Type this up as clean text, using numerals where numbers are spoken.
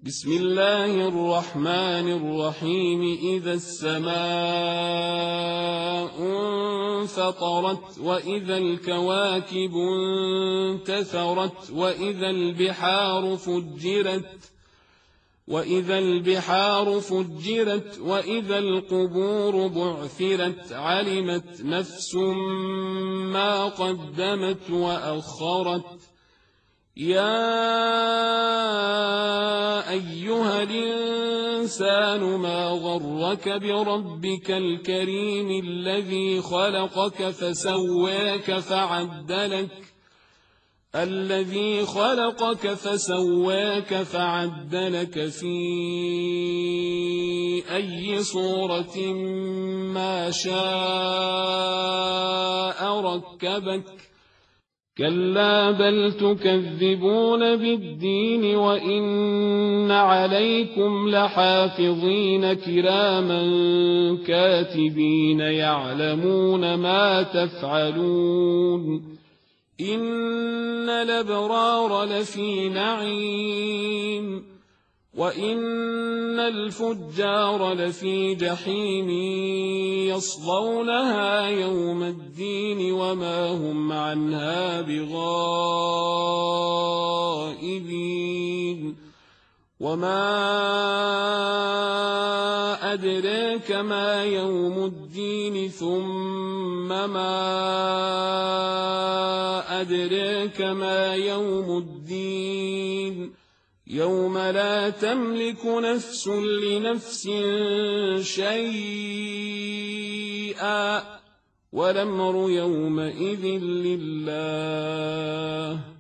بسم الله الرحمن الرحيم إذا السماء انفطرت وإذا الكواكب انتثرت وإذا البحار فجرت وإذا القبور بعثرت علمت نفس ما قدمت وأخرت يا أيها الإنسان ما غرك بربك الكريم الذي خلقك فسواك فعدلك في أي صورة ما شاء ركبك كلا بل تكذبون بالدين وإن عليكم لحافظين كراما كاتبين يعلمون ما تفعلون إن الأبرار لفي نعيم وإن الفجار لفي جحيم يصلونها يوم الدين وما هم عنها بغائبين وما أدراك ما يوم الدين ثم ما أدراك ما يوم الدين يوم لا تملك نفس لنفس شيئا والأمر يومئذ لله